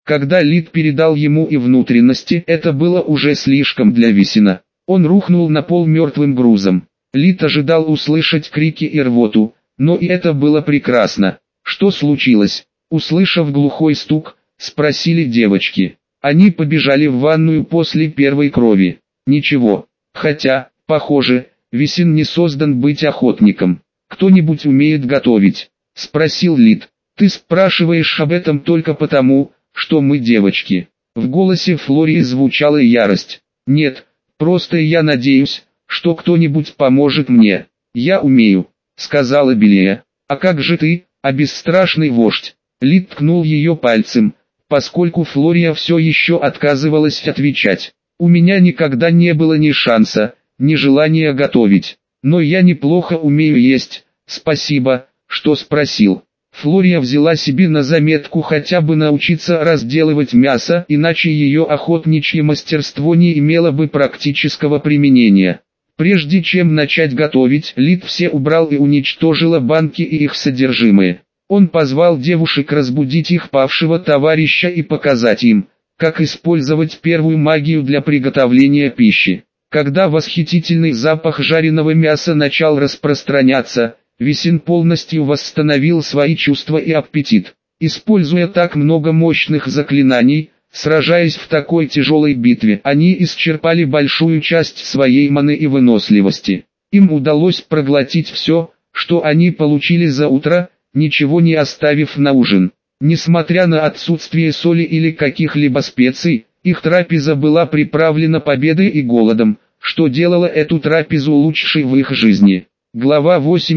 Когда Лид передал ему и внутренности, это было уже слишком для Висина. Он рухнул на пол мертвым грузом. Лид ожидал услышать крики и рвоту, но и это было прекрасно. Что случилось? Услышав глухой стук, спросили девочки. Они побежали в ванную после первой крови. Ничего. Хотя, похоже, Висин не создан быть охотником. «Кто-нибудь умеет готовить?» – спросил Лид. «Ты спрашиваешь об этом только потому, что мы девочки». В голосе Флории звучала ярость. «Нет, просто я надеюсь, что кто-нибудь поможет мне. Я умею», — сказала Белия. «А как же ты, а бесстрашный вождь?» Лид ткнул ее пальцем, поскольку Флория все еще отказывалась отвечать. «У меня никогда не было ни шанса, ни желания готовить. Но я неплохо умею есть, спасибо, что спросил». Флория взяла себе на заметку хотя бы научиться разделывать мясо, иначе ее охотничье мастерство не имело бы практического применения. Прежде чем начать готовить, Лид все убрал и уничтожила банки и их содержимое. Он позвал девушек разбудить их павшего товарища и показать им, как использовать первую магию для приготовления пищи. Когда восхитительный запах жареного мяса начал распространяться, Висин полностью восстановил свои чувства и аппетит. Используя так много мощных заклинаний, сражаясь в такой тяжелой битве, они исчерпали большую часть своей маны и выносливости. Им удалось проглотить все, что они получили за утро, ничего не оставив на ужин. Несмотря на отсутствие соли или каких-либо специй, их трапеза была приправлена победой и голодом, что делало эту трапезу лучшей в их жизни. Глава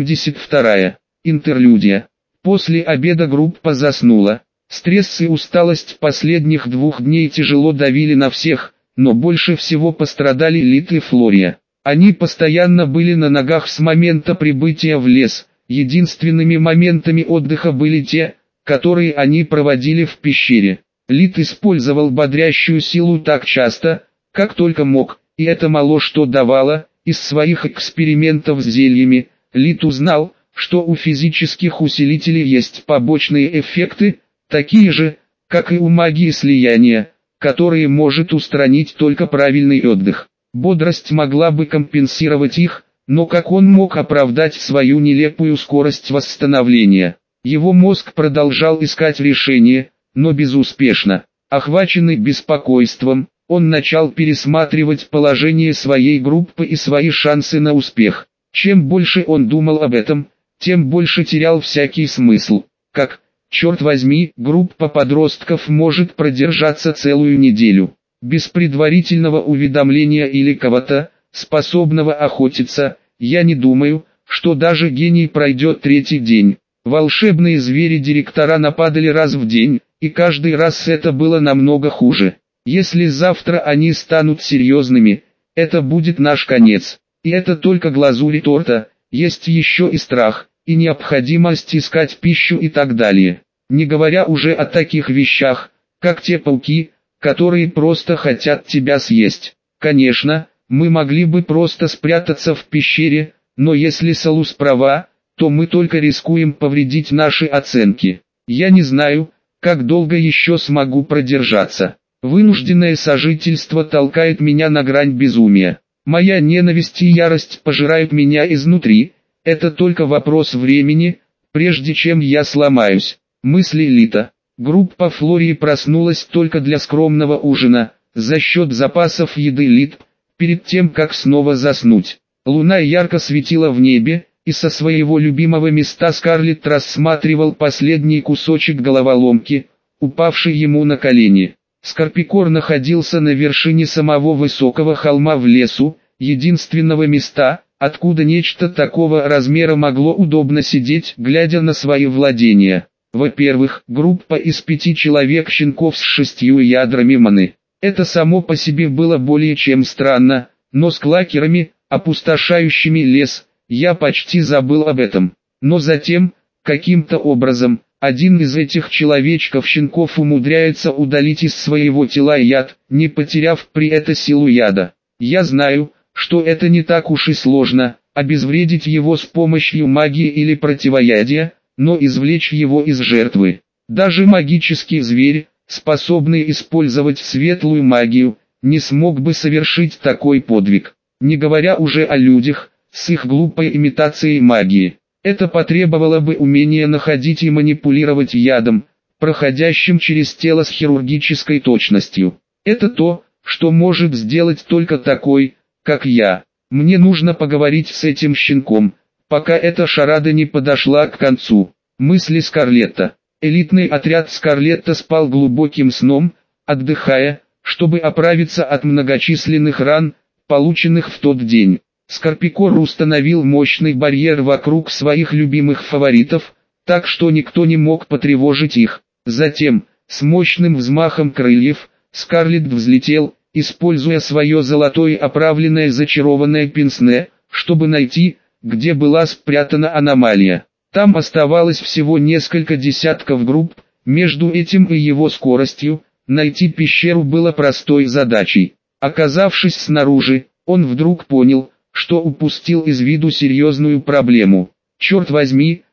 82. Интерлюдия. После обеда группа заснула. Стресс и усталость последних 2 дней тяжело давили на всех, но больше всего пострадали Лид и Флория. Они постоянно были на ногах с момента прибытия в лес. Единственными моментами отдыха были те, которые они проводили в пещере. Лид использовал бодрящую силу так часто, как только мог, и это мало что давало. Из своих экспериментов с зельями, Лид узнал, что у физических усилителей есть побочные эффекты, такие же, как и у магии слияния, которые может устранить только правильный отдых. Бодрость могла бы компенсировать их, но как он мог оправдать свою нелепую скорость восстановления? Его мозг продолжал искать решение, но безуспешно. Охваченный беспокойством, он начал пересматривать положение своей группы и свои шансы на успех. Чем больше он думал об этом, тем больше терял всякий смысл. Как, черт возьми, группа подростков может продержаться целую неделю, без предварительного уведомления или кого-то, способного охотиться? Я не думаю, что даже гений пройдет 3-й день. Волшебные звери-директора нападали раз в день, и каждый раз это было намного хуже. Если завтра они станут серьезными, это будет наш конец. И это только глазурь торта, есть еще и страх, и необходимость искать пищу и так далее. Не говоря уже о таких вещах, как те пауки, которые просто хотят тебя съесть. Конечно, мы могли бы просто спрятаться в пещере, но если Салус права, то мы только рискуем повредить наши оценки. Я не знаю, как долго еще смогу продержаться. Вынужденное сожительство толкает меня на грань безумия. Моя ненависть и ярость пожирают меня изнутри. Это только вопрос времени, прежде чем я сломаюсь. Мысли Лита. Группа Флории проснулась только для скромного ужина, за счет запасов еды Лит, перед тем как снова заснуть. Луна ярко светила в небе, и со своего любимого места Скарлетт рассматривал последний кусочек головоломки, упавший ему на колени. Скорпикор находился на вершине самого высокого холма в лесу, единственного места, откуда нечто такого размера могло удобно сидеть, глядя на свои владения. Во-первых, группа из 5 человек-щенков с 6 ядрами маны. Это само по себе было более чем странно, но с клакерами, опустошающими лес, я почти забыл об этом. Но затем, каким-то образом, один из этих человечков-щенков умудряется удалить из своего тела яд, не потеряв при этом силу яда. Я знаю, что это не так уж и сложно, обезвредить его с помощью магии или противоядия, но извлечь его из жертвы. Даже магический зверь, способный использовать светлую магию, не смог бы совершить такой подвиг. Не говоря уже о людях, с их глупой имитацией магии. Это потребовало бы умения находить и манипулировать ядом, проходящим через тело с хирургической точностью. Это то, что может сделать только такой, как я. Мне нужно поговорить с этим щенком, пока эта шарада не подошла к концу. Мысли Скарлетта. Элитный отряд Скарлетта спал глубоким сном, отдыхая, чтобы оправиться от многочисленных ран, полученных в тот день. Скорпикор установил мощный барьер вокруг своих любимых фаворитов, так что никто не мог потревожить их. Затем, с мощным взмахом крыльев, Скарлетт взлетел, используя свое золотое оправленное зачарованное пенсне, чтобы найти, где была спрятана аномалия. Там оставалось всего несколько десятков групп, между этим и его скоростью, найти пещеру было простой задачей. Оказавшись снаружи, он вдруг понял, что упустил из виду серьезную проблему. Черт возьми,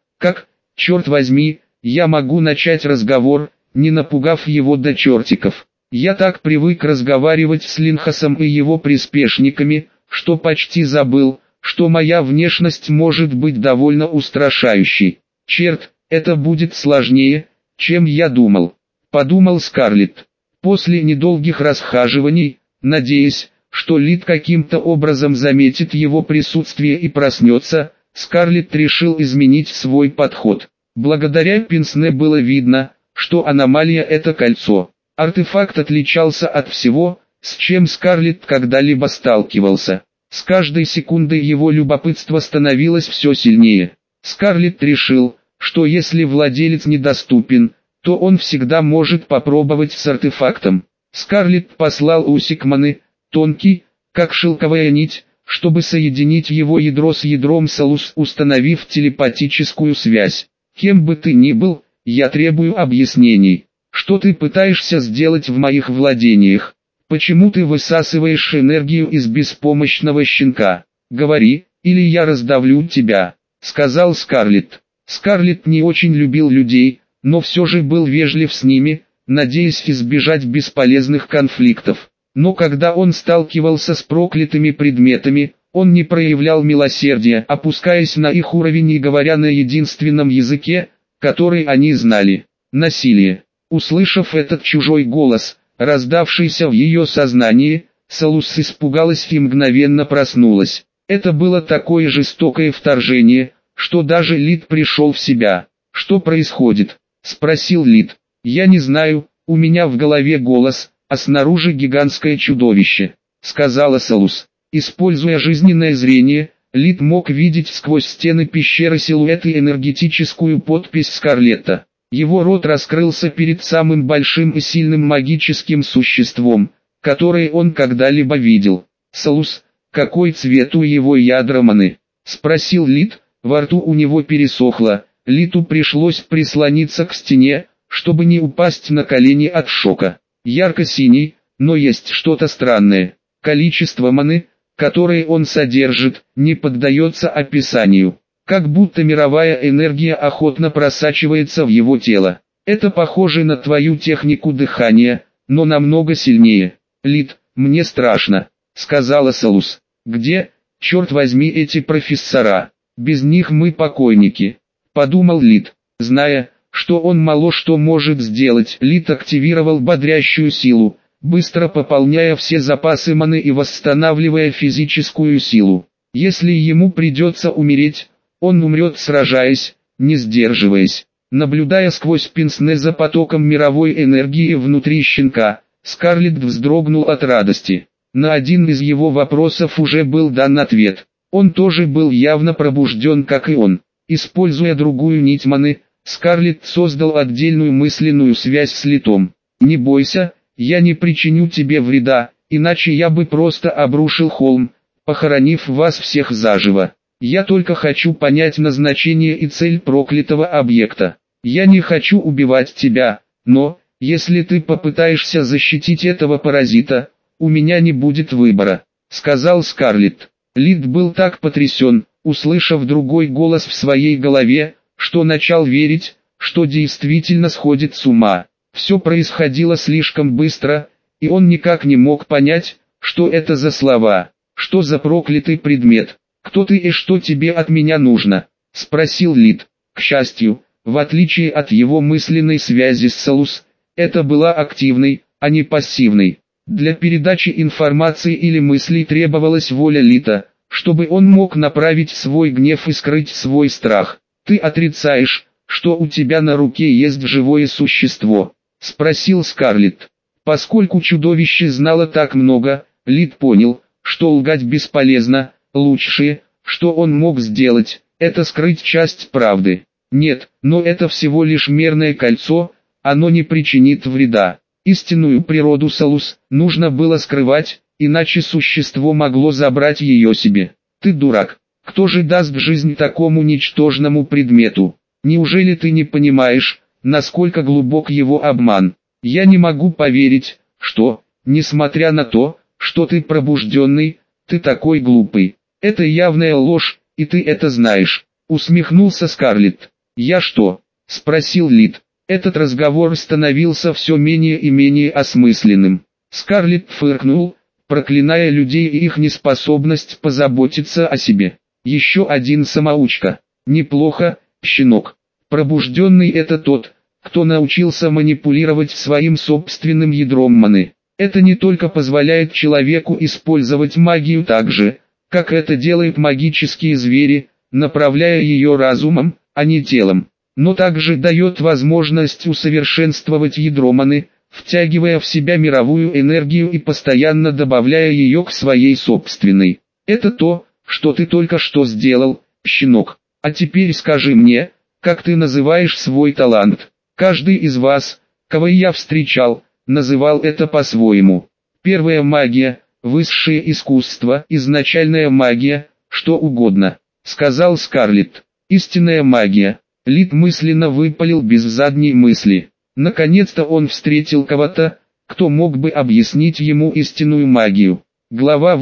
я могу начать разговор, не напугав его до чертиков. Я так привык разговаривать с Линхасом и его приспешниками, что почти забыл, что моя внешность может быть довольно устрашающей. Черт, это будет сложнее, чем я думал, подумал Скарлетт. После недолгих расхаживаний, надеясь, что Лид каким-то образом заметит его присутствие и проснется, Скарлетт решил изменить свой подход. Благодаря пенсне было видно, что аномалия — это кольцо. Артефакт отличался от всего, с чем Скарлетт когда-либо сталкивался. С каждой секундой его любопытство становилось все сильнее. Скарлетт решил, что если владелец недоступен, то он всегда может попробовать с артефактом. Скарлетт послал Усикманы, тонкий, как шелковая нить, чтобы соединить его ядро с ядром Салус, установив телепатическую связь. Кем бы ты ни был, я требую объяснений. Что ты пытаешься сделать в моих владениях? Почему ты высасываешь энергию из беспомощного щенка? Говори, или я раздавлю тебя, сказал Скарлетт. Скарлетт не очень любил людей, но все же был вежлив с ними, надеясь избежать бесполезных конфликтов. Но когда он сталкивался с проклятыми предметами, он не проявлял милосердия, опускаясь на их уровень и говоря на единственном языке, который они знали – насилие. Услышав этот чужой голос, раздавшийся в ее сознании, Салус испугалась и мгновенно проснулась. Это было такое жестокое вторжение, что даже Лид пришел в себя. «Что происходит?» – спросил Лид. «Я не знаю, у меня в голове голос, а снаружи гигантское чудовище», – сказала Салус. Используя жизненное зрение, Лид мог видеть сквозь стены пещеры силуэт и энергетическую подпись Скарлетта. Его рот раскрылся перед самым большим и сильным магическим существом, которое он когда-либо видел. «Салус, какой цвет у его ядра маны?» – спросил Лид, во рту у него пересохло, Лиду пришлось прислониться к стене, чтобы не упасть на колени от шока. «Ярко-синий, но есть что-то странное. Количество маны, которое он содержит, не поддается описанию. Как будто мировая энергия охотно просачивается в его тело. Это похоже на твою технику дыхания, но намного сильнее. Лид, мне страшно», — сказала Салус. «Где, черт возьми, эти профессора? Без них мы покойники», — подумал Лид. Зная, что он мало что может сделать, Лид активировал бодрящую силу, быстро пополняя все запасы маны и восстанавливая физическую силу. Если ему придется умереть, он умрет сражаясь, не сдерживаясь. Наблюдая сквозь пенсне за потоком мировой энергии внутри щенка, Скарлетт вздрогнул от радости. На один из его вопросов уже был дан ответ. Он тоже был явно пробужден, как и он. Используя другую нить маны, Скарлетт создал отдельную мысленную связь с Литом. «Не бойся, я не причиню тебе вреда, иначе я бы просто обрушил холм, похоронив вас всех заживо. Я только хочу понять назначение и цель проклятого объекта. Я не хочу убивать тебя, но, если ты попытаешься защитить этого паразита, у меня не будет выбора», — сказал Скарлетт. Лид был так потрясен, услышав другой голос в своей голове, что начал верить, что действительно сходит с ума. Все происходило слишком быстро, и он никак не мог понять, что это за слова, что за проклятый предмет. «Кто ты и что тебе от меня нужно?» – спросил Лид. К счастью, в отличие от его мысленной связи с Салус, это была активной, а не пассивной. Для передачи информации или мыслей требовалась воля Лита, чтобы он мог направить свой гнев и скрыть свой страх. «Ты отрицаешь, что у тебя на руке есть живое существо?» – спросил Скарлетт. Поскольку чудовище знало так много, Лид понял, что лгать бесполезно, лучшее, что он мог сделать, это скрыть часть правды. «Нет, но это всего лишь мерное кольцо, оно не причинит вреда». Истинную природу Салус нужно было скрывать, иначе существо могло забрать ее себе. «Ты дурак, кто же даст жизнь такому ничтожному предмету? Неужели ты не понимаешь, насколько глубок его обман? Я не могу поверить, что, несмотря на то, что ты пробужденный, ты такой глупый. Это явная ложь, и ты это знаешь», — усмехнулся Скарлетт. «Я что?» — спросил Лид. Этот разговор становился все менее и менее осмысленным. Скарлетт фыркнул, проклиная людей и их неспособность позаботиться о себе. «Еще один самоучка. Неплохо, щенок. Пробужденный — это тот, кто научился манипулировать своим собственным ядром маны. Это не только позволяет человеку использовать магию так же, как это делают магические звери, направляя ее разумом, а не телом, но также дает возможность усовершенствовать ядро маны, втягивая в себя мировую энергию и постоянно добавляя ее к своей собственной. Это то, что ты только что сделал, щенок. А теперь скажи мне, как ты называешь свой талант? Каждый из вас, кого я встречал, называл это по-своему. Первая магия, высшее искусство, изначальная магия, что угодно, сказал Скарлетт. Истинная магия. Лид мысленно выпалил без задней мысли. Наконец-то он встретил кого-то, кто мог бы объяснить ему истинную магию. Глава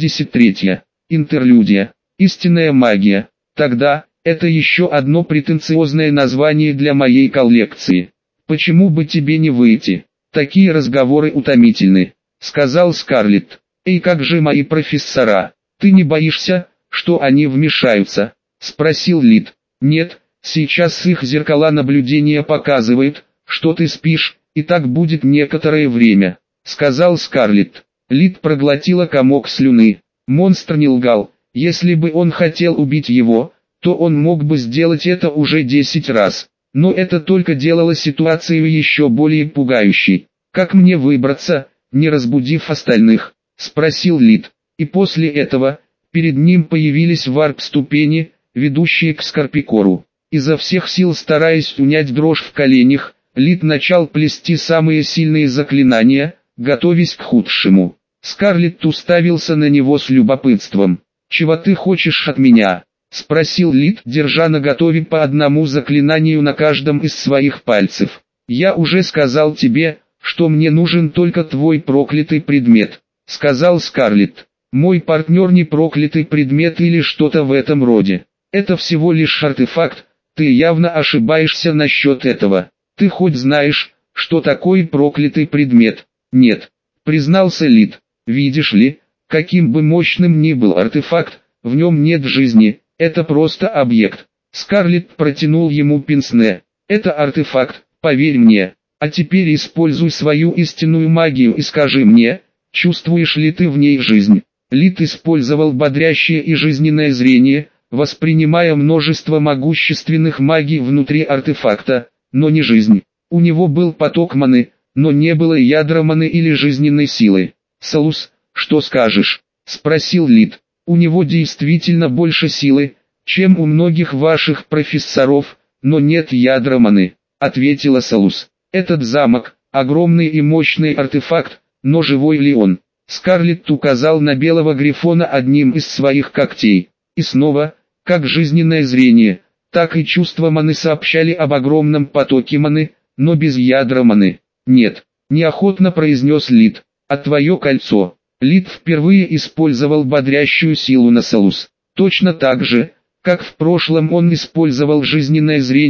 83. Интерлюдия. Истинная магия. Тогда, это еще одно претенциозное название для моей коллекции. Почему бы тебе не выйти? Такие разговоры утомительны, сказал Скарлетт. «Эй, как же мои профессора? Ты не боишься, что они вмешаются?» — спросил Лид. «Нет, сейчас их зеркала наблюдения показывают, что ты спишь, и так будет некоторое время», — сказал Скарлетт. Лид проглотила комок слюны. Монстр не лгал. Если бы он хотел убить его, то он мог бы сделать это уже 10 раз. Но это только делало ситуацию еще более пугающей. «Как мне выбраться, не разбудив остальных?» — спросил Лид. И после этого, перед ним появились варп-ступени, ведущие к Скорпикору. Изо всех сил стараясь унять дрожь в коленях, Лид начал плести самые сильные заклинания, готовясь к худшему. Скарлетт уставился на него с любопытством. «Чего ты хочешь от меня?» — спросил Лид, держа наготове по одному заклинанию на каждом из своих пальцев. «Я уже сказал тебе, что мне нужен только твой проклятый предмет», — сказал Скарлетт. «Мой партнер не проклятый предмет или что-то в этом роде. Это всего лишь артефакт, ты явно ошибаешься насчет этого. Ты хоть знаешь, что такое проклятый предмет?» «Нет», — признался Лид. «Видишь ли, каким бы мощным ни был артефакт, в нем нет жизни, это просто объект». Скарлетт протянул ему пенсне. «Это артефакт, поверь мне. А теперь используй свою истинную магию и скажи мне, чувствуешь ли ты в ней жизнь?» Лид использовал бодрящее и жизненное зрение, воспринимая множество могущественных магий внутри артефакта, но не жизнь. У него был поток маны, но не было ядра маны или жизненной силы. «Салус, что скажешь?» — спросил Лид. «У него действительно больше силы, чем у многих ваших профессоров, но нет ядра маны», — ответила Салус. «Этот замок — огромный и мощный артефакт, но живой ли он?» Скарлетт указал на белого грифона одним из своих когтей. И снова, как жизненное зрение, так и чувства маны сообщали об огромном потоке маны, но без ядра маны. «Нет», — неохотно произнес Лид. «А твое кольцо?» Лид впервые использовал бодрящую силу на Салус. Точно так же, как в прошлом он использовал жизненное зрение,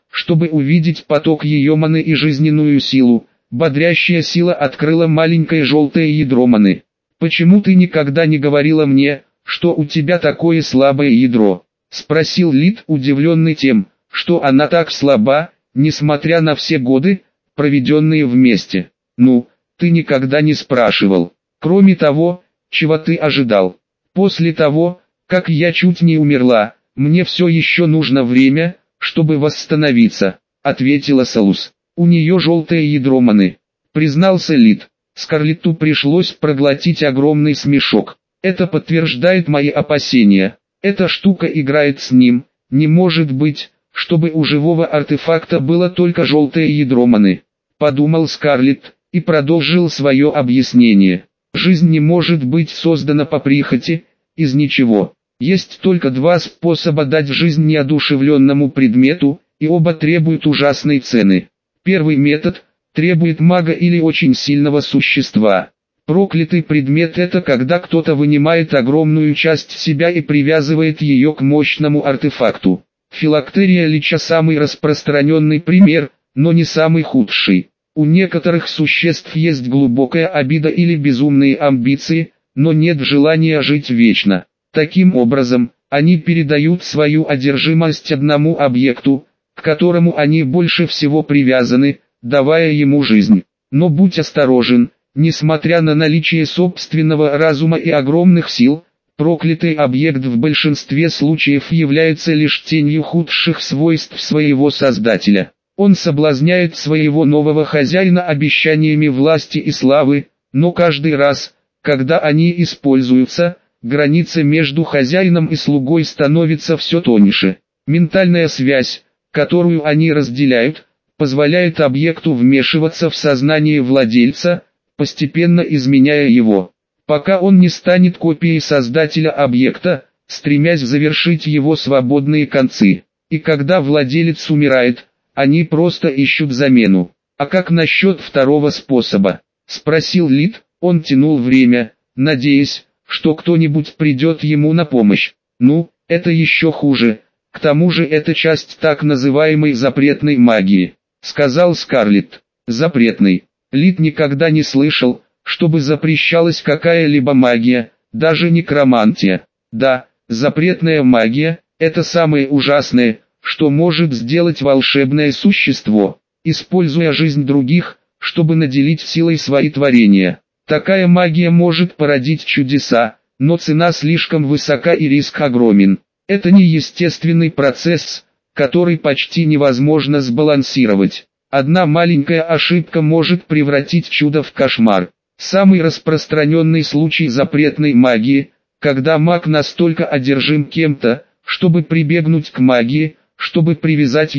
чтобы увидеть поток ее маны и жизненную силу. Бодрящая сила открыла маленькое желтое ядро маны. «Почему ты никогда не говорила мне, что у тебя такое слабое ядро?» — спросил Лид, удивленный тем, что она так слаба, несмотря на все годы, проведенные вместе. «Ну, ты никогда не спрашивал. Кроме того, чего ты ожидал? После того, как я чуть не умерла, мне все еще нужно время, чтобы восстановиться», — ответила Салус. «У нее желтое ядро маны», — признался Лид. Скарлетту пришлось проглотить огромный смешок. «Это подтверждает мои опасения. Эта штука играет с ним. Не может быть, чтобы у живого артефакта было только желтое ядро маны», — подумал Скарлетт и продолжил свое объяснение. «Жизнь не может быть создана по прихоти, из ничего. Есть только два способа дать жизнь неодушевленному предмету, и оба требуют ужасной цены. Первый метод требует мага или очень сильного существа. Проклятый предмет — это когда кто-то вынимает огромную часть себя и привязывает ее к мощному артефакту. Филактерия лича — самый распространенный пример, но не самый худший. У некоторых существ есть глубокая обида или безумные амбиции, но нет желания жить вечно. Таким образом, они передают свою одержимость одному объекту, к которому они больше всего привязаны, давая ему жизнь. Но будь осторожен, несмотря на наличие собственного разума и огромных сил, проклятый объект в большинстве случаев является лишь тенью худших свойств своего создателя. Он соблазняет своего нового хозяина обещаниями власти и славы, но каждый раз, когда они используются, граница между хозяином и слугой становится все тоньше. Ментальная связь, которую они разделяют, позволяет объекту вмешиваться в сознание владельца, постепенно изменяя его, пока он не станет копией создателя объекта, стремясь завершить его свободные концы. И когда владелец умирает, они просто ищут замену. «А как насчет второго способа?» — спросил Лид. Он тянул время, надеясь, что кто-нибудь придет ему на помощь. «Ну, это еще хуже. К тому же это часть так называемой запретной магии», — сказал Скарлетт. «Запретной». Лид никогда не слышал, чтобы запрещалась какая-либо магия, даже некромантия. Да, запретная магия — это самое ужасное, что может сделать волшебное существо, используя жизнь других, чтобы наделить силой свои творения. Такая магия может породить чудеса, но цена слишком высока и риск огромен. Это неестественный процесс, который почти невозможно сбалансировать. Одна маленькая ошибка может превратить чудо в кошмар. Самый распространенный случай запретной магии, когда маг настолько одержим кем-то, чтобы прибегнуть к магии, чтобы привязать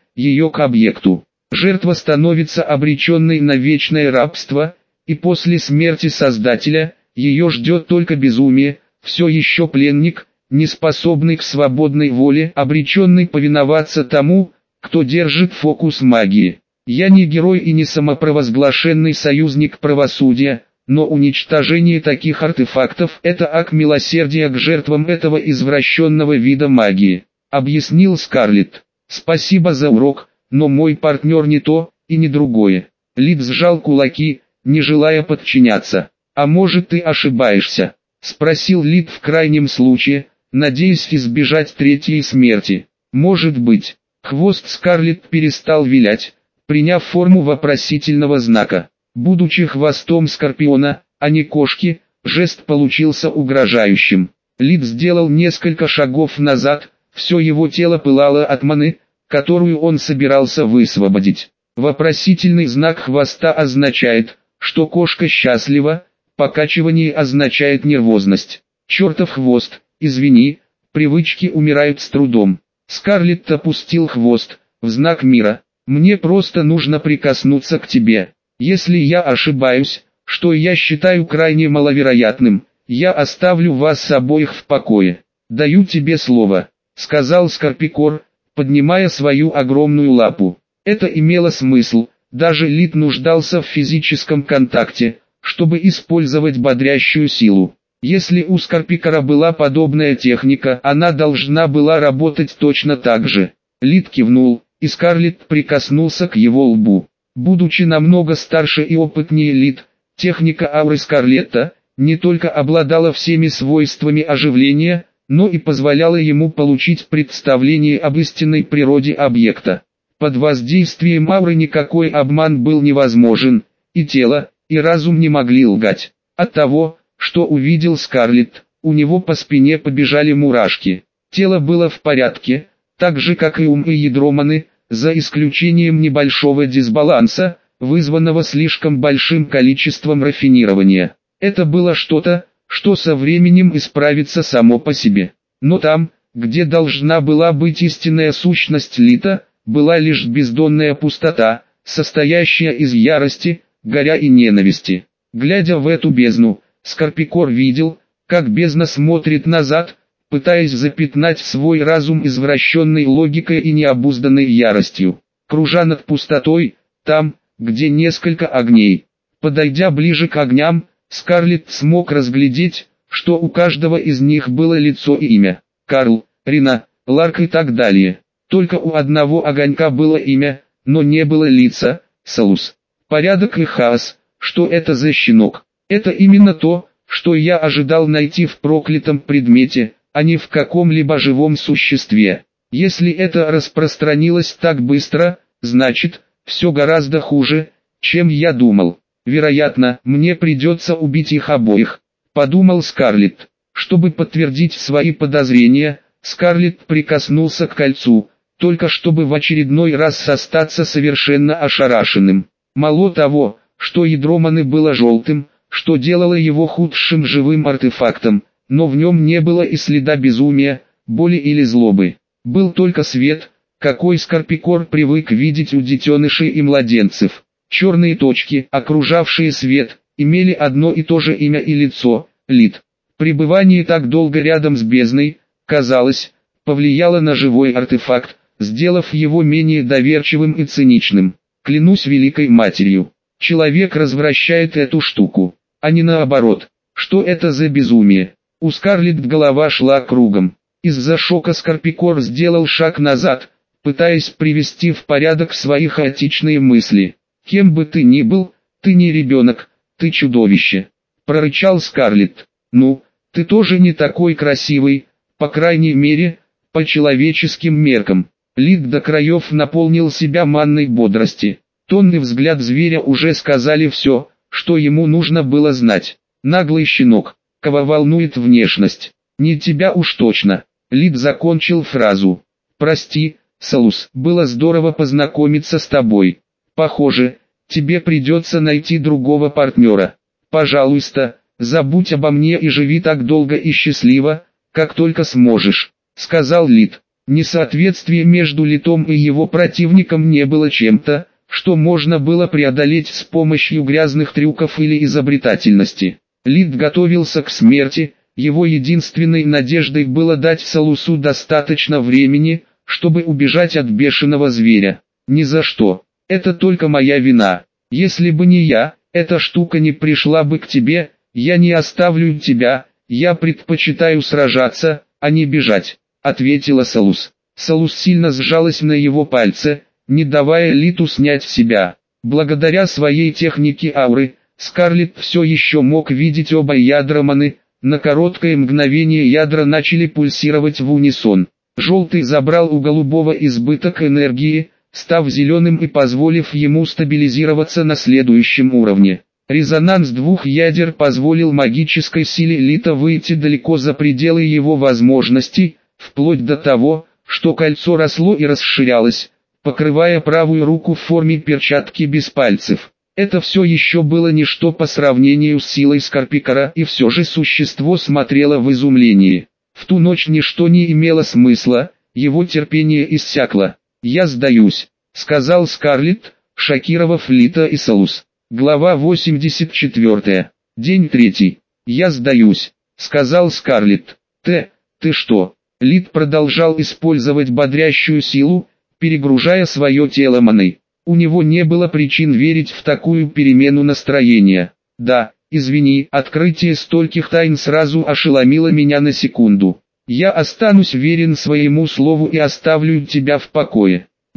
ее к объекту. Жертва становится обреченной на вечное рабство, и после смерти Создателя, ее ждет только безумие, все еще пленник, неспособный к свободной воле, обреченный повиноваться тому, кто держит фокус магии. Я не герой и не самопровозглашенный союзник правосудия, но уничтожение таких артефактов – это акт милосердия к жертвам этого извращенного вида магии, объяснил Скарлетт. «Спасибо за урок, но мой партнер не то и не другое». Лид сжал кулаки, не желая подчиняться. «А может, ты ошибаешься?» – спросил Лид в крайнем случае, надеясь избежать третьей смерти. «Может быть». Хвост Скарлетт перестал вилять, приняв форму вопросительного знака. Будучи хвостом скорпиона, а не кошки, жест получился угрожающим. Лид сделал несколько шагов назад, все его тело пылало от маны, которую он собирался высвободить. Вопросительный знак хвоста означает, что кошка счастлива, покачивание означает нервозность. «Чертов хвост, извини, привычки умирают с трудом». Скарлетт опустил хвост, в знак мира. «Мне просто нужно прикоснуться к тебе. Если я ошибаюсь, что я считаю крайне маловероятным, я оставлю вас обоих в покое. Даю тебе слово», — сказал Скорпикор, поднимая свою огромную лапу. Это имело смысл, даже Лид нуждался в физическом контакте, чтобы использовать бодрящую силу. Если у Скорпикора была подобная техника, она должна была работать точно так же. Лид кивнул, и Скарлетт прикоснулся к его лбу. Будучи намного старше и опытнее Лид, техника ауры Скарлетта не только обладала всеми свойствами оживления, но и позволяла ему получить представление об истинной природе объекта. Под воздействием ауры никакой обман был невозможен, и тело, и разум не могли лгать. От того, что увидел Скарлетт, у него по спине побежали мурашки. Тело было в порядке, так же как и ум и ядро маны, за исключением небольшого дисбаланса, вызванного слишком большим количеством рафинирования. Это было что-то, что со временем исправится само по себе. Но там, где должна была быть истинная сущность Лита, была лишь бездонная пустота, состоящая из ярости, горя и ненависти. Глядя в эту бездну, Скорпикор видел, как бездна смотрит назад, пытаясь запятнать свой разум извращенной логикой и необузданной яростью. Кружа над пустотой, там, где несколько огней. Подойдя ближе к огням, Скарлетт смог разглядеть, что у каждого из них было лицо и имя. Карл, Рина, Ларк и так далее. Только у одного огонька было имя, но не было лица, Солус. Порядок и хаос, что это за щенок? Это именно то, что я ожидал найти в проклятом предмете, а не в каком-либо живом существе. Если это распространилось так быстро, значит, все гораздо хуже, чем я думал. Вероятно, мне придется убить их обоих, подумал Скарлетт. Чтобы подтвердить свои подозрения, Скарлетт прикоснулся к кольцу, только чтобы в очередной раз остаться совершенно ошарашенным. Мало того, что ядро маны было желтым, что делало его худшим живым артефактом, но в нем не было и следа безумия, боли или злобы. Был только свет, какой Скорпикор привык видеть у детенышей и младенцев. Черные точки, окружавшие свет, имели одно и то же имя и лицо – Лид. Пребывание так долго рядом с бездной, казалось, повлияло на живой артефакт, сделав его менее доверчивым и циничным. Клянусь Великой Матерью, человек развращает эту штуку, а не наоборот. Что это за безумие? У Скарлетт голова шла кругом. Из-за шока Скорпикор сделал шаг назад, пытаясь привести в порядок свои хаотичные мысли. «Кем бы ты ни был, ты не ребенок, ты чудовище», — прорычал Скарлетт. «Ну, ты тоже не такой красивый, по крайней мере, по человеческим меркам». Лид до краев наполнил себя манной бодрости. Тон и взгляд зверя уже сказали все, что ему нужно было знать. «Наглый щенок, кого волнует внешность? Не тебя уж точно». Лид закончил фразу. «Прости, Солус, было здорово познакомиться с тобой. Похоже, тебе придется найти другого партнера. Пожалуйста, забудь обо мне и живи так долго и счастливо, как только сможешь», — сказал Лид. Несоответствие между Литом и его противником не было чем-то, что можно было преодолеть с помощью грязных трюков или изобретательности. Лид готовился к смерти, его единственной надеждой было дать Солусу достаточно времени, чтобы убежать от бешеного зверя. «Ни за что. Это только моя вина. Если бы не я, эта штука не пришла бы к тебе, я не оставлю тебя, я предпочитаю сражаться, а не бежать», — ответила Солус. Солус сильно сжалась на его пальце, не давая Литу снять себя. Благодаря своей технике ауры, Скарлетт все еще мог видеть оба ядра маны, на короткое мгновение ядра начали пульсировать в унисон. Желтый забрал у голубого избыток энергии, став зеленым и позволив ему стабилизироваться на следующем уровне. Резонанс двух ядер позволил магической силе Лита выйти далеко за пределы его возможностей, вплоть до того, что кольцо росло и расширялось, покрывая правую руку в форме перчатки без пальцев. Это все еще было ничто по сравнению с силой Скорпикора, и все же существо смотрело в изумлении. В ту ночь ничто не имело смысла, его терпение иссякло. «Я сдаюсь», — сказал Скарлетт, шокировав Лита и Солус. Глава 84. День 3. «Я сдаюсь», — сказал Скарлетт. Ты что?» Лит продолжал использовать бодрящую силу, перегружая свое тело маной. У него не было причин верить в такую перемену настроения. «Да, извини, открытие стольких тайн сразу ошеломило меня на секунду. Я останусь верен своему слову и оставлю тебя в покое.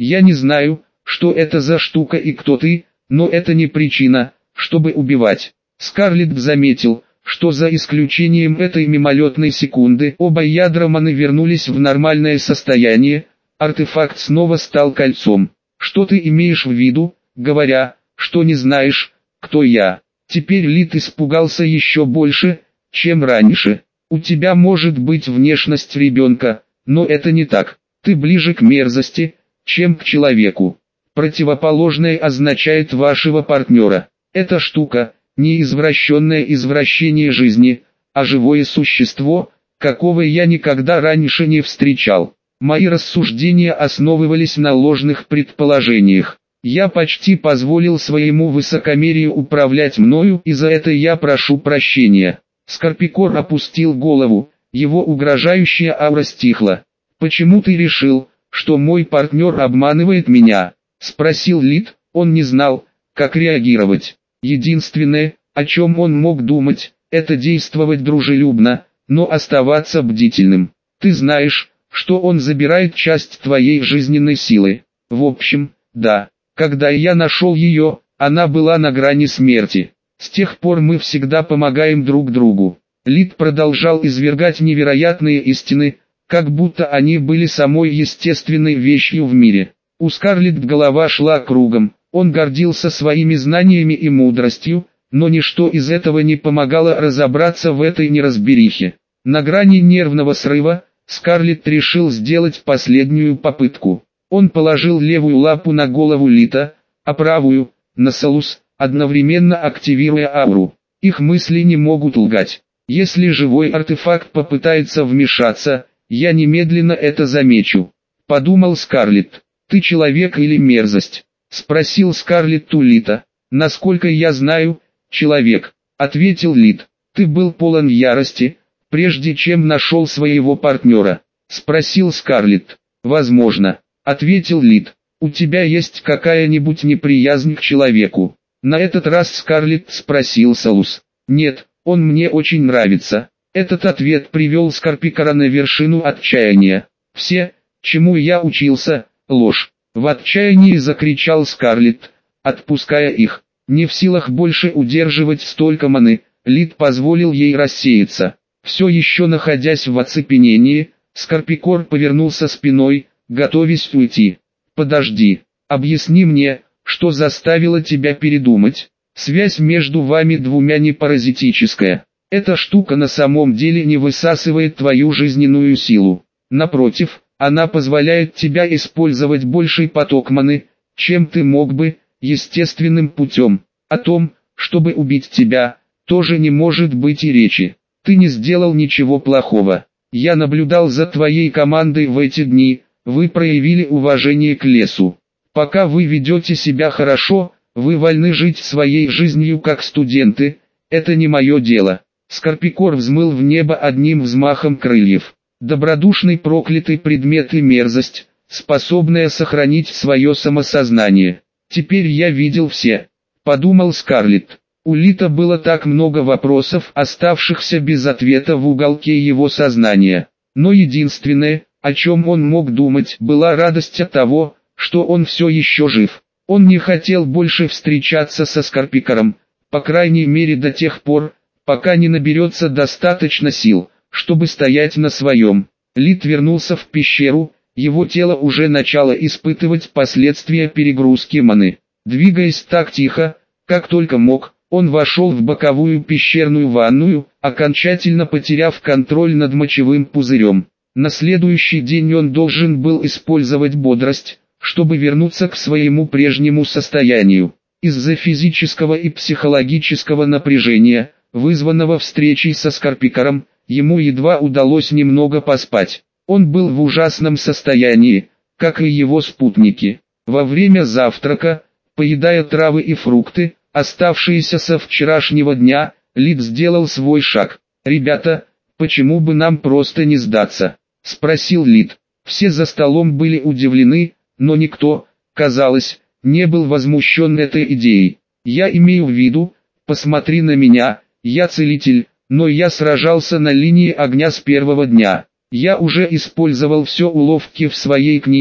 Я не знаю, что это за штука и кто ты, но это не причина, чтобы убивать. Скарлетт заметил, что за исключением этой мимолетной секунды оба ядра маны вернулись в нормальное состояние, артефакт снова стал кольцом. Что ты имеешь в виду, говоря, что не знаешь, кто я? Теперь Лид испугался еще больше, чем раньше. У тебя может быть внешность ребенка, но это не так. Ты ближе к мерзости, чем к человеку. Противоположное означает вашего партнера. Эта штука – не извращенное извращение жизни, а живое существо, какого я никогда раньше не встречал. Мои рассуждения основывались на ложных предположениях. Я почти позволил своему высокомерию управлять мною, и за это я прошу прощения. Скорпикор опустил голову, его угрожающая аура стихла. «Почему ты решил, что мой партнер обманывает меня?» – спросил Лид. Он не знал, как реагировать. Единственное, о чем он мог думать, это действовать дружелюбно, но оставаться бдительным. «Ты знаешь, что он забирает часть твоей жизненной силы. В общем, да, когда я нашел ее, она была на грани смерти. С тех пор мы всегда помогаем друг другу». Лид продолжал извергать невероятные истины, как будто они были самой естественной вещью в мире. У Скарлетт голова шла кругом, он гордился своими знаниями и мудростью, но ничто из этого не помогало разобраться в этой неразберихе. На грани нервного срыва, Скарлетт решил сделать последнюю попытку. Он положил левую лапу на голову Лита, а правую – на Солус, одновременно активируя ауру. Их мысли не могут лгать. Если живой артефакт попытается вмешаться, я немедленно это замечу. Подумал Скарлетт. «Ты человек или мерзость?» – спросил Скарлетт у Лита. «Насколько я знаю, человек», – ответил Лит. «Ты был полон ярости, прежде чем нашел своего партнера?» – спросил Скарлетт. «Возможно», – ответил Лит. «У тебя есть какая-нибудь неприязнь к человеку?» На этот раз Скарлетт спросил Солус. «Нет, он мне очень нравится». Этот ответ привел Скорпикора на вершину отчаяния. «Все, чему я учился, ложь!» В отчаянии закричал Скарлетт, отпуская их. Не в силах больше удерживать столько маны, Лид позволил ей рассеяться. Все еще находясь в оцепенении, Скорпикор повернулся спиной, готовясь уйти. «Подожди, объясни мне, что заставило тебя передумать. Связь между вами двумя не паразитическая. Эта штука на самом деле не высасывает твою жизненную силу. Напротив, она позволяет тебе использовать больший поток маны, чем ты мог бы, естественным путем. О том, чтобы убить тебя, тоже не может быть и речи. Ты не сделал ничего плохого. Я наблюдал за твоей командой в эти дни, вы проявили уважение к лесу. Пока вы ведете себя хорошо, вы вольны жить своей жизнью как студенты, это не мое дело». Скорпикор взмыл в небо одним взмахом крыльев. Добродушный проклятый предмет и мерзость, способная сохранить свое самосознание. «Теперь я видел все», — подумал Скарлетт. У Лита было так много вопросов, оставшихся без ответа в уголке его сознания. Но единственное, о чем он мог думать, была радость от того, что он все еще жив. Он не хотел больше встречаться со Скорпикором, по крайней мере до тех пор, пока не наберется достаточно сил, чтобы стоять на своем. Лид вернулся в пещеру, его тело уже начало испытывать последствия перегрузки маны. Двигаясь так тихо, как только мог, он вошел в боковую пещерную ванную, окончательно потеряв контроль над мочевым пузырем. На следующий день он должен был использовать бодрость, чтобы вернуться к своему прежнему состоянию. Из-за физического и психологического напряжения, вызванного встречей со Скорпикором, ему едва удалось немного поспать. Он был в ужасном состоянии, как и его спутники. Во время завтрака, поедая травы и фрукты, оставшиеся со вчерашнего дня, Лид сделал свой шаг. «Ребята, почему бы нам просто не сдаться?» – спросил Лид. Все за столом были удивлены, но никто, казалось, не был возмущен этой идеей. «Я имею в виду, посмотри на меня, я целитель, но я сражался на линии огня с первого дня. Я уже использовал все уловки в своей книге,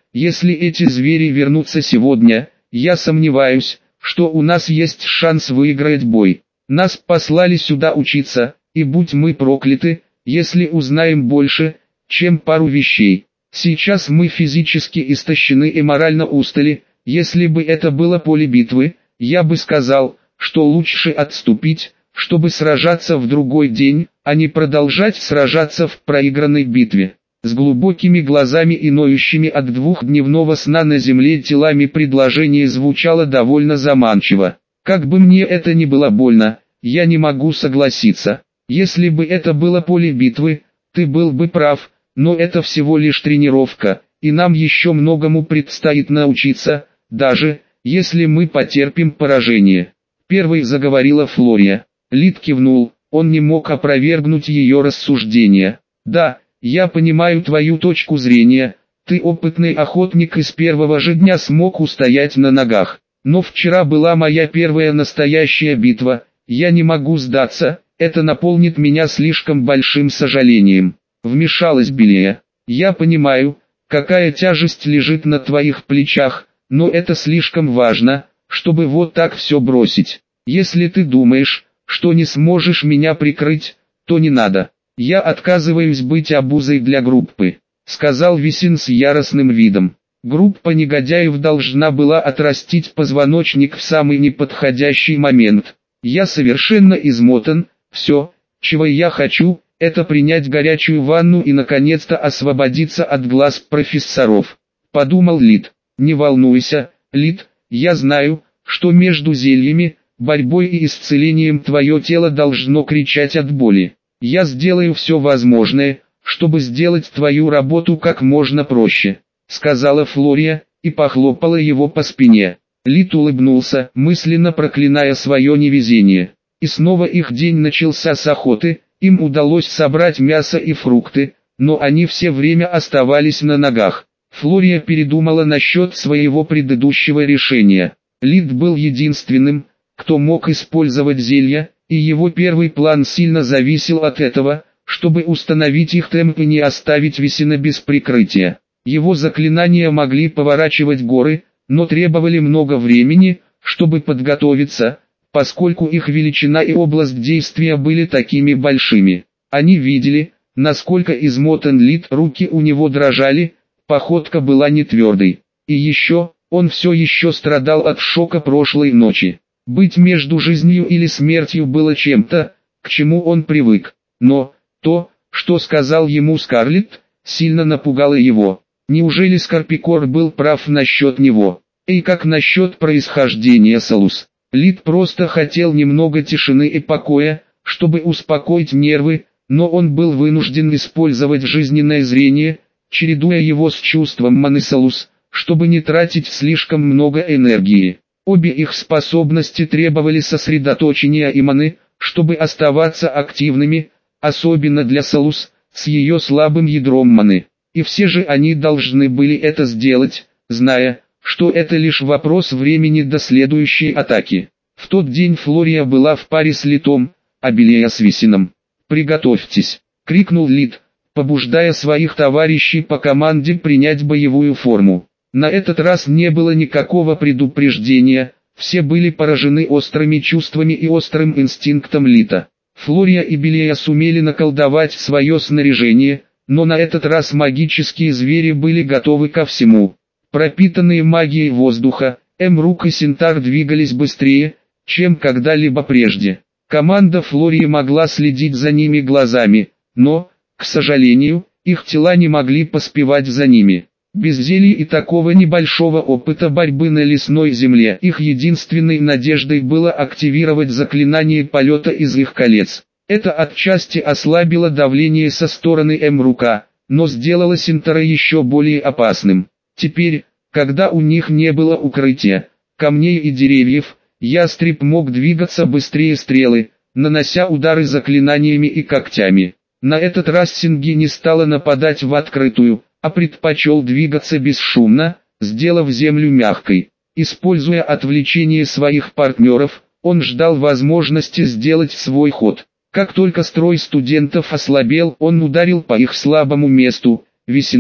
если эти звери вернутся сегодня, я сомневаюсь, что у нас есть шанс выиграть бой. Нас послали сюда учиться, и будь мы прокляты, если узнаем больше, чем пару вещей. Сейчас мы физически истощены и морально устали. Если бы это было поле битвы, я бы сказал, что лучше отступить, чтобы сражаться в другой день, а не продолжать сражаться в проигранной битве. С глубокими глазами и ноющими от двухдневного сна на земле телами предложение звучало довольно заманчиво. Как бы мне это ни было больно, я не могу согласиться. Если бы это было поле битвы, ты был бы прав, но это всего лишь тренировка, и нам еще многому предстоит научиться, даже если мы потерпим поражение. Первой заговорила Флория. Лид кивнул, он не мог опровергнуть ее рассуждения. Да, я понимаю твою точку зрения, ты опытный охотник и с первого же дня смог устоять на ногах. Но вчера была моя первая настоящая битва, я не могу сдаться, это наполнит меня слишком большим сожалением. Вмешалась Билея. Я понимаю, какая тяжесть лежит на твоих плечах, но это слишком важно, чтобы вот так все бросить. Если ты думаешь, что не сможешь меня прикрыть, то не надо. Я отказываюсь быть обузой для группы, сказал Висин с яростным видом. Группа негодяев должна была отрастить позвоночник в самый неподходящий момент. Я совершенно измотан, все, чего я хочу, это принять горячую ванну и наконец-то освободиться от глаз профессоров. Подумал Лид. Не волнуйся, Лид, я знаю, что между зельями, борьбой и исцелением твое тело должно кричать от боли. Я сделаю все возможное, чтобы сделать твою работу как можно проще, сказала Флория, и похлопала его по спине. Лид улыбнулся, мысленно проклиная свое невезение. И снова их день начался с охоты, им удалось собрать мясо и фрукты, но они все время оставались на ногах. Флория передумала насчет своего предыдущего решения. Лид был единственным, кто мог использовать зелья, и его первый план сильно зависел от этого, чтобы установить их темп и не оставить Висина без прикрытия. Его заклинания могли поворачивать горы, но требовали много времени, чтобы подготовиться, поскольку их величина и область действия были такими большими. Они видели, насколько измотан Лид, руки у него дрожали, походка была не твердой. И еще, он все еще страдал от шока прошлой ночи. Быть между жизнью или смертью было чем-то, к чему он привык. Но, то, что сказал ему Скарлетт, сильно напугало его. Неужели Скорпикор был прав насчет него? И как насчет происхождения Салус? Лид просто хотел немного тишины и покоя, чтобы успокоить нервы, но он был вынужден использовать жизненное зрение, чередуя его с чувством маны Салус, чтобы не тратить слишком много энергии. Обе их способности требовали сосредоточения и маны, чтобы оставаться активными, особенно для Салус, с ее слабым ядром маны. И все же они должны были это сделать, зная, что это лишь вопрос времени до следующей атаки. В тот день Флория была в паре с Литом, а Билея с Висином. «Приготовьтесь!» — крикнул Лит, побуждая своих товарищей по команде принять боевую форму. На этот раз не было никакого предупреждения, все были поражены острыми чувствами и острым инстинктом Лита. Флория и Билея сумели наколдовать свое снаряжение, но на этот раз магические звери были готовы ко всему. Пропитанные магией воздуха, Эмрук и Синтар двигались быстрее, чем когда-либо прежде. Команда Флории могла следить за ними глазами, но, к сожалению, их тела не могли поспевать за ними. Без зелий и такого небольшого опыта борьбы на лесной земле их единственной надеждой было активировать заклинание полета из их колец. Это отчасти ослабило давление со стороны Эмрука, но сделало Синтара еще более опасным. Теперь, когда у них не было укрытия, камней и деревьев, ястреб мог двигаться быстрее стрелы, нанося удары заклинаниями и когтями. На этот раз Синги не стала нападать в открытую, а предпочел двигаться бесшумно, сделав землю мягкой. Используя отвлечение своих партнеров, он ждал возможности сделать свой ход. Как только строй студентов ослабел, он ударил по их слабому месту, Висину,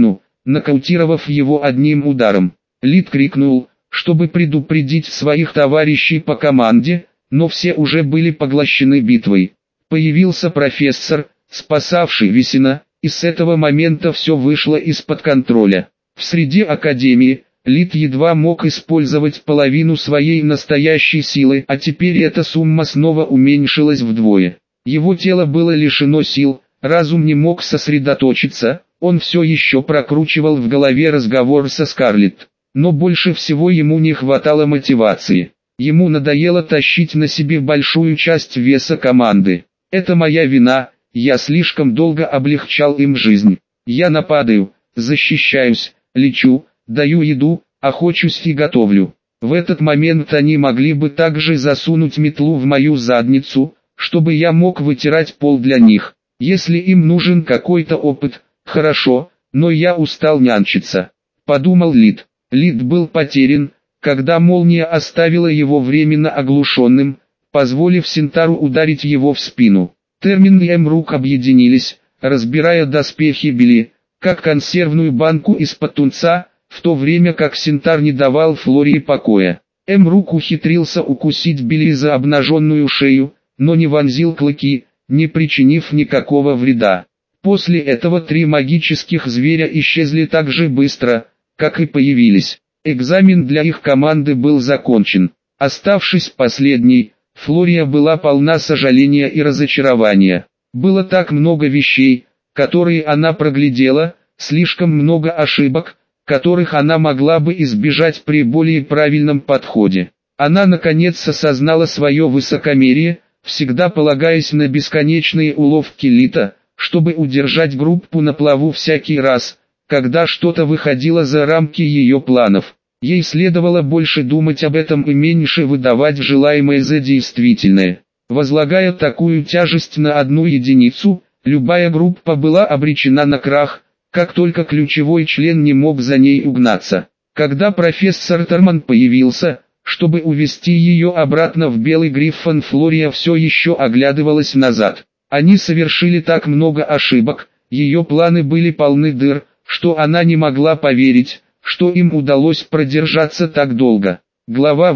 нокаутировав его одним ударом. Лид крикнул, чтобы предупредить своих товарищей по команде, но все уже были поглощены битвой. Появился профессор, спасавший Висина, и с этого момента все вышло из-под контроля. В среде академии, Лид едва мог использовать половину своей настоящей силы, а теперь эта сумма снова уменьшилась вдвое. Его тело было лишено сил, разум не мог сосредоточиться, он все еще прокручивал в голове разговор со Скарлетт. Но больше всего ему не хватало мотивации. Ему надоело тащить на себе большую часть веса команды. Это моя вина, я слишком долго облегчал им жизнь. Я нападаю, защищаюсь, лечу, даю еду, охочусь и готовлю. В этот момент они могли бы также засунуть метлу в мою задницу, чтобы я мог вытирать пол для них. Если им нужен какой-то опыт, хорошо, но я устал нянчиться. Подумал Лид. Лид был потерян, когда молния оставила его временно оглушенным, позволив Синтару ударить его в спину. Термин и Эмрук объединились, разбирая доспехи Билли, как консервную банку из-под тунца, в то время как Синтар не давал Флории покоя. Эмрук ухитрился укусить Билли за обнаженную шею, но не вонзил клыки, не причинив никакого вреда. После этого три магических зверя исчезли так же быстро, как и появились. Экзамен для их команды был закончен. Оставшись последней, Флория была полна сожаления и разочарования. Было так много вещей, которые она проглядела, слишком много ошибок, которых она могла бы избежать при более правильном подходе. Она наконец осознала свое высокомерие, всегда полагаясь на бесконечные уловки Лита, чтобы удержать группу на плаву всякий раз, когда что-то выходило за рамки ее планов. Ей следовало больше думать об этом и меньше выдавать желаемое за действительное. Возлагая такую тяжесть на одну единицу, любая группа была обречена на крах, как только ключевой член не мог за ней угнаться. Когда профессор Терман появился, чтобы увести ее обратно в Белый Гриффон, Флория все еще оглядывалась назад. Они совершили так много ошибок, ее планы были полны дыр, что она не могла поверить, что им удалось продержаться так долго. Глава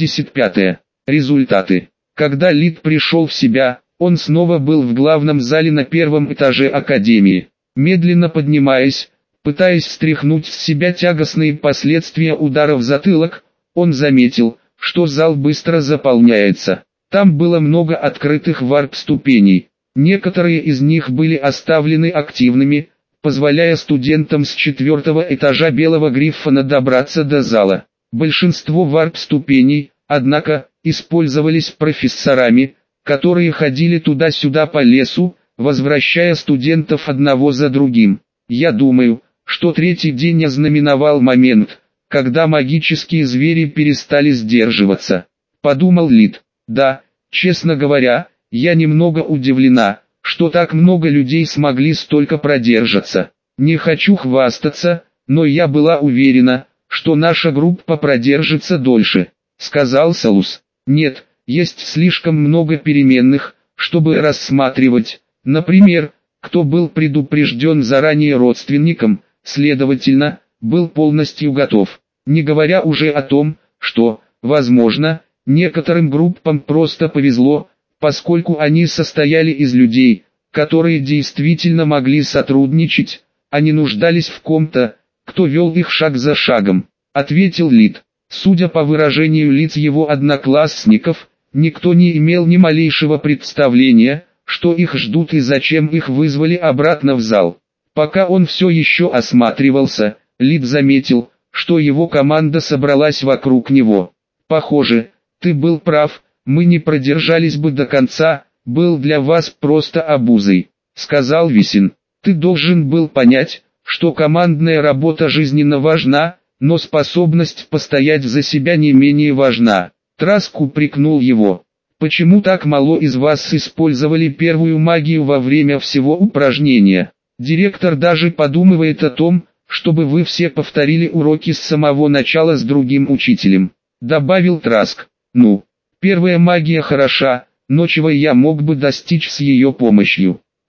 85. Результаты. Когда Лид пришел в себя, он снова был в главном зале на первом этаже Академии. Медленно поднимаясь, пытаясь стряхнуть с себя тягостные последствия удара в затылок, он заметил, что зал быстро заполняется. Там было много открытых варп-ступеней. Некоторые из них были оставлены активными, позволяя студентам с 4-го этажа Белого Гриффона добраться до зала. Большинство варп-ступеней, однако, использовались профессорами, которые ходили туда-сюда по лесу, возвращая студентов одного за другим. Я думаю, что третий день ознаменовал момент, когда магические звери перестали сдерживаться. Подумал Лид. Да, честно говоря, я немного удивлена, что так много людей смогли столько продержаться. Не хочу хвастаться, но я была уверена, что наша группа продержится дольше, сказал Салус. Нет, есть слишком много переменных, чтобы рассматривать. Например, кто был предупрежден заранее родственником, следовательно, был полностью готов. Не говоря уже о том, что, возможно, некоторым группам просто повезло, поскольку они состояли из людей, которые действительно могли сотрудничать, а не нуждались в ком-то, кто вел их шаг за шагом, ответил Лид. Судя по выражению лиц его одноклассников, никто не имел ни малейшего представления, что их ждут и зачем их вызвали обратно в зал. Пока он все еще осматривался, Лид заметил, что его команда собралась вокруг него. Похоже, ты был прав, мы не продержались бы до конца, был для вас просто обузой, сказал Висин. Ты должен был понять, что командная работа жизненно важна, но способность постоять за себя не менее важна. Траск упрекнул его. Почему так мало из вас использовали первую магию во время всего упражнения? Директор даже подумывает о том, чтобы вы все повторили уроки с самого начала с другим учителем, добавил Траск. Ну, первая магия хороша, но чего я мог бы достичь с ее помощью?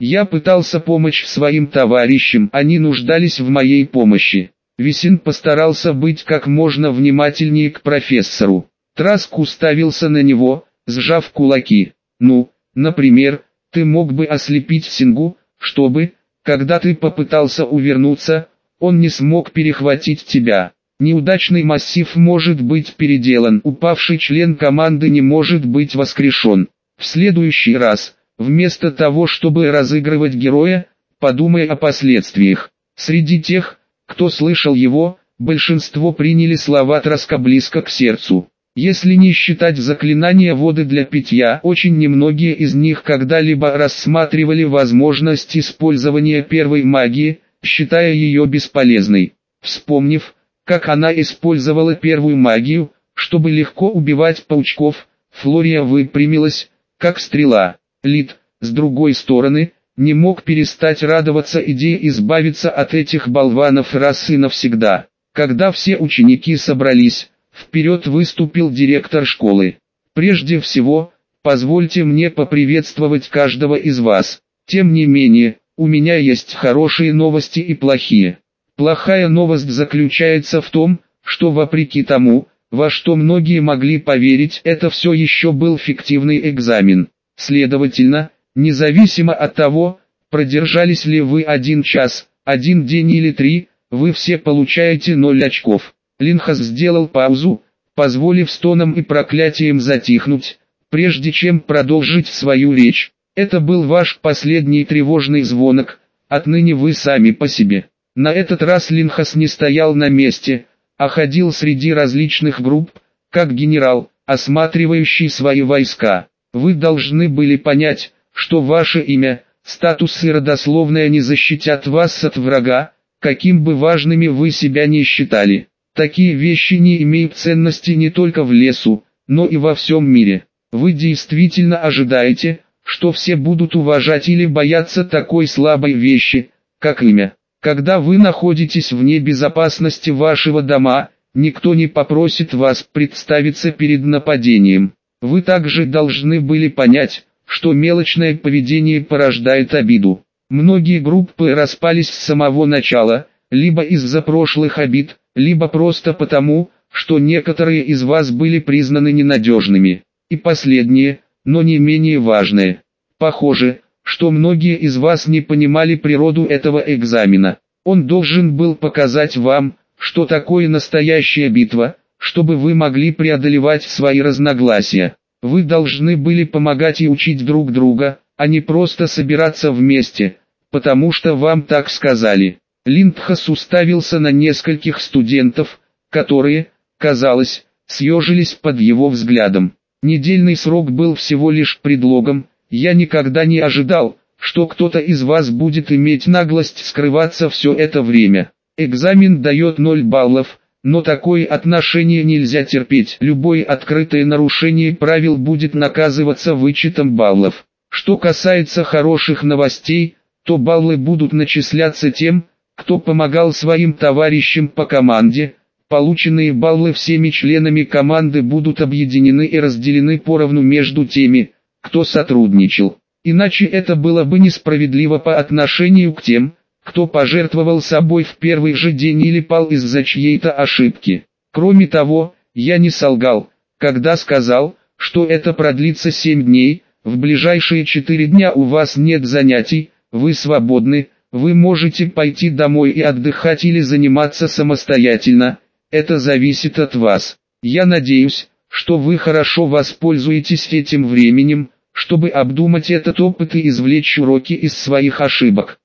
Я пытался помочь своим товарищам, они нуждались в моей помощи. Висин постарался быть как можно внимательнее к профессору. Траск уставился на него, сжав кулаки. Ну, например, ты мог бы ослепить Сингу, чтобы, когда ты попытался увернуться, он не смог перехватить тебя. Неудачный массив может быть переделан, упавший член команды не может быть воскрешен. В следующий раз, вместо того чтобы разыгрывать героя, подумай о последствиях. Среди тех, кто слышал его, большинство приняли слова Траска близко к сердцу. Если не считать заклинания воды для питья, очень немногие из них когда-либо рассматривали возможность использования первой магии, считая ее бесполезной. Вспомнив, как она использовала первую магию, чтобы легко убивать паучков, Флория выпрямилась, как стрела. Лид, с другой стороны, не мог перестать радоваться идее избавиться от этих болванов раз и навсегда. Когда все ученики собрались, вперед выступил директор школы. Прежде всего, позвольте мне поприветствовать каждого из вас. Тем не менее, у меня есть хорошие новости и плохие. Плохая новость заключается в том, что вопреки тому, во что многие могли поверить, это все еще был фиктивный экзамен. Следовательно, независимо от того, продержались ли вы 1 час, 1 день или 3, вы все получаете 0 очков. Линхас сделал паузу, позволив стонам и проклятиям затихнуть, прежде чем продолжить свою речь. Это был ваш последний тревожный звонок, отныне вы сами по себе. На этот раз Линхас не стоял на месте, а ходил среди различных групп, как генерал, осматривающий свои войска. Вы должны были понять, что ваше имя, статус и родословная не защитят вас от врага, каким бы важными вы себя не считали. Такие вещи не имеют ценности не только в лесу, но и во всем мире. Вы действительно ожидаете, что все будут уважать или бояться такой слабой вещи, как имя. Когда вы находитесь вне безопасности вашего дома, никто не попросит вас представиться перед нападением. Вы также должны были понять, что мелочное поведение порождает обиду. Многие группы распались с самого начала, либо из-за прошлых обид, либо просто потому, что некоторые из вас были признаны ненадежными. И последнее, но не менее важное. Похоже, что многие из вас не понимали природу этого экзамена. Он должен был показать вам, что такое настоящая битва, чтобы вы могли преодолевать свои разногласия. Вы должны были помогать и учить друг друга, а не просто собираться вместе, потому что вам так сказали. Линдхас уставился на нескольких студентов, которые, казалось, съежились под его взглядом. Недельный срок был всего лишь предлогом, я никогда не ожидал, что кто-то из вас будет иметь наглость скрываться все это время. Экзамен дает 0 баллов, но такое отношение нельзя терпеть. Любое открытое нарушение правил будет наказываться вычетом баллов. Что касается хороших новостей, то баллы будут начисляться тем, кто помогал своим товарищам по команде. Полученные баллы всеми членами команды будут объединены и разделены поровну между теми, кто сотрудничал. Иначе это было бы несправедливо по отношению к тем, кто пожертвовал собой в первый же день или пал из-за чьей-то ошибки. Кроме того, я не солгал, когда сказал, что это продлится 7 дней, в ближайшие 4 дня у вас нет занятий, вы свободны, вы можете пойти домой и отдыхать или заниматься самостоятельно, это зависит от вас. Я надеюсь, что вы хорошо воспользуетесь этим временем, чтобы обдумать этот опыт и извлечь уроки из своих ошибок.